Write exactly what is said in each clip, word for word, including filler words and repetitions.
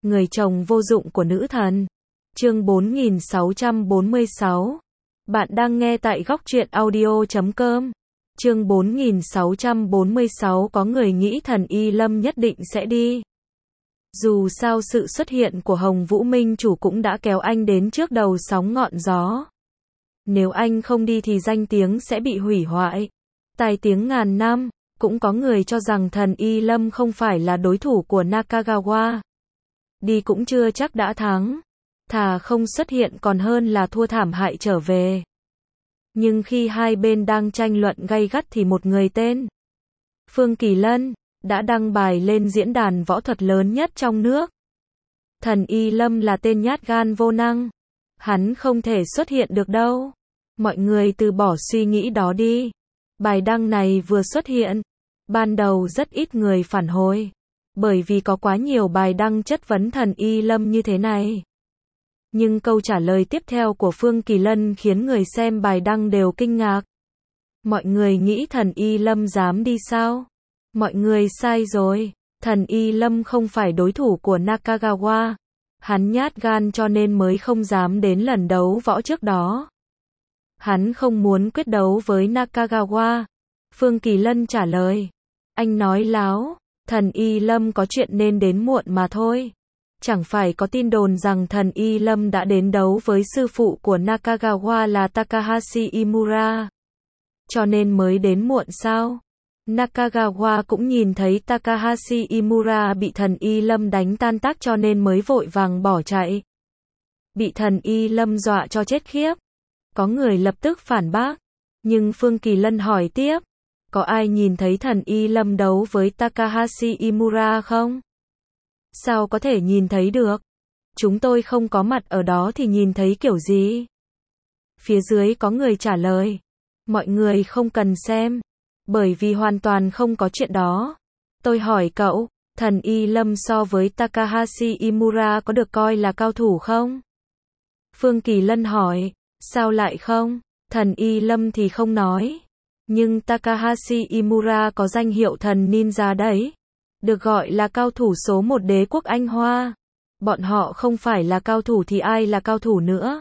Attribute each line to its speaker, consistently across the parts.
Speaker 1: Người chồng vô dụng của nữ thần. Chương bốn nghìn sáu trăm bốn mươi sáu. Bạn đang nghe tại góc truyện audio chấm com. Chương bốn nghìn sáu trăm bốn mươi sáu. Có người nghĩ thần Y Lâm nhất định sẽ đi. Dù sao sự xuất hiện của Hồng Vũ Minh Chủ cũng đã kéo anh đến trước đầu sóng ngọn gió. Nếu anh không đi thì danh tiếng sẽ bị hủy hoại. Tai tiếng ngàn năm. Cũng có người cho rằng thần Y Lâm không phải là đối thủ của Nakagawa. Đi cũng chưa chắc đã thắng. Thà không xuất hiện còn hơn là thua thảm hại trở về. Nhưng khi hai bên đang tranh luận gay gắt thì một người tên Phương Kỳ Lân đã đăng bài lên diễn đàn võ thuật lớn nhất trong nước. Thần Y Lâm là tên nhát gan vô năng. Hắn không thể xuất hiện được đâu. Mọi người từ bỏ suy nghĩ đó đi. Bài đăng này vừa xuất hiện, ban đầu rất ít người phản hồi. Bởi vì có quá nhiều bài đăng chất vấn thần Y Lâm như thế này. Nhưng câu trả lời tiếp theo của Phương Kỳ Lân khiến người xem bài đăng đều kinh ngạc. Mọi người nghĩ thần Y Lâm dám đi sao? Mọi người sai rồi. Thần Y Lâm không phải đối thủ của Nakagawa. Hắn nhát gan cho nên mới không dám đến lần đấu võ trước đó. Hắn không muốn quyết đấu với Nakagawa. Phương Kỳ Lân trả lời. Anh nói láo. Thần Y Lâm có chuyện nên đến muộn mà thôi. Chẳng phải có tin đồn rằng thần Y Lâm đã đến đấu với sư phụ của Nakagawa là Takahashi Imura. Cho nên mới đến muộn sao? Nakagawa cũng nhìn thấy Takahashi Imura bị thần Y Lâm đánh tan tác cho nên mới vội vàng bỏ chạy. Bị thần Y Lâm dọa cho chết khiếp. Có người lập tức phản bác. Nhưng Phương Kỳ Lân hỏi tiếp. Có ai nhìn thấy thần Y Lâm đấu với Takahashi Imura không? Sao có thể nhìn thấy được? Chúng tôi không có mặt ở đó thì nhìn thấy kiểu gì? Phía dưới có người trả lời. Mọi người không cần xem. Bởi vì hoàn toàn không có chuyện đó. Tôi hỏi cậu, thần Y Lâm so với Takahashi Imura có được coi là cao thủ không? Phương Kỳ Lân hỏi. Sao lại không? Thần Y Lâm thì không nói. Nhưng Takahashi Imura có danh hiệu thần ninja đấy. Được gọi là cao thủ số một đế quốc Anh Hoa. Bọn họ không phải là cao thủ thì ai là cao thủ nữa?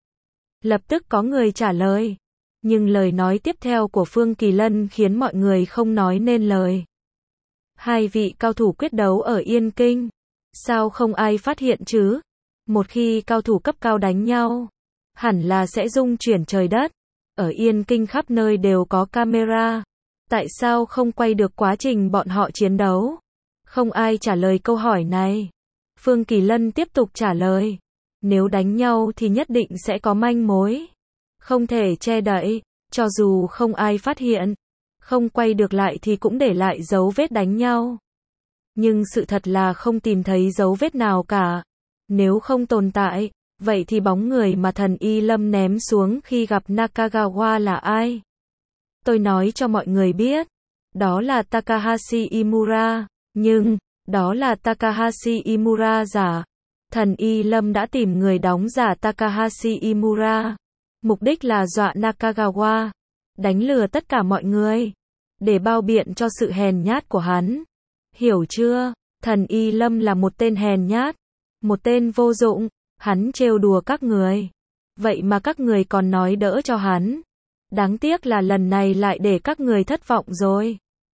Speaker 1: Lập tức có người trả lời. Nhưng lời nói tiếp theo của Phương Kỳ Lân khiến mọi người không nói nên lời. Hai vị cao thủ quyết đấu ở Yên Kinh. Sao không ai phát hiện chứ? Một khi cao thủ cấp cao đánh nhau, hẳn là sẽ rung chuyển trời đất. Ở Yên Kinh khắp nơi đều có camera. Tại sao không quay được quá trình bọn họ chiến đấu? Không ai trả lời câu hỏi này. Phương Kỳ Lân tiếp tục trả lời. Nếu đánh nhau thì nhất định sẽ có manh mối. Không thể che đậy. Cho dù không ai phát hiện, không quay được lại thì cũng để lại dấu vết đánh nhau. Nhưng sự thật là không tìm thấy dấu vết nào cả. Nếu không tồn tại, vậy thì bóng người mà thần Y Lâm ném xuống khi gặp Nakagawa là ai? Tôi nói cho mọi người biết. Đó là Takahashi Imura. Nhưng, đó là Takahashi Imura giả. Thần Y Lâm đã tìm người đóng giả Takahashi Imura. Mục đích là dọa Nakagawa. Đánh lừa tất cả mọi người. Để bao biện cho sự hèn nhát của hắn. Hiểu chưa? Thần Y Lâm là một tên hèn nhát. Một tên vô dụng. Hắn trêu đùa các người. Vậy mà các người còn nói đỡ cho hắn. Đáng tiếc là lần này lại để các người thất vọng rồi.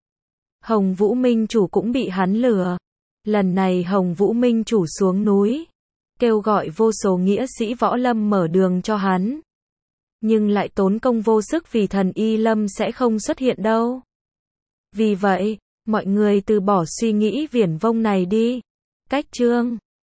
Speaker 1: Hồng Vũ Minh Chủ cũng bị hắn lừa. Lần này Hồng Vũ Minh Chủ xuống núi. Kêu gọi vô số nghĩa sĩ võ lâm mở đường cho hắn. Nhưng lại tốn công vô sức vì thần Y Lâm sẽ không xuất hiện đâu. Vì vậy, mọi người từ bỏ suy nghĩ viển vông này đi. Cách chương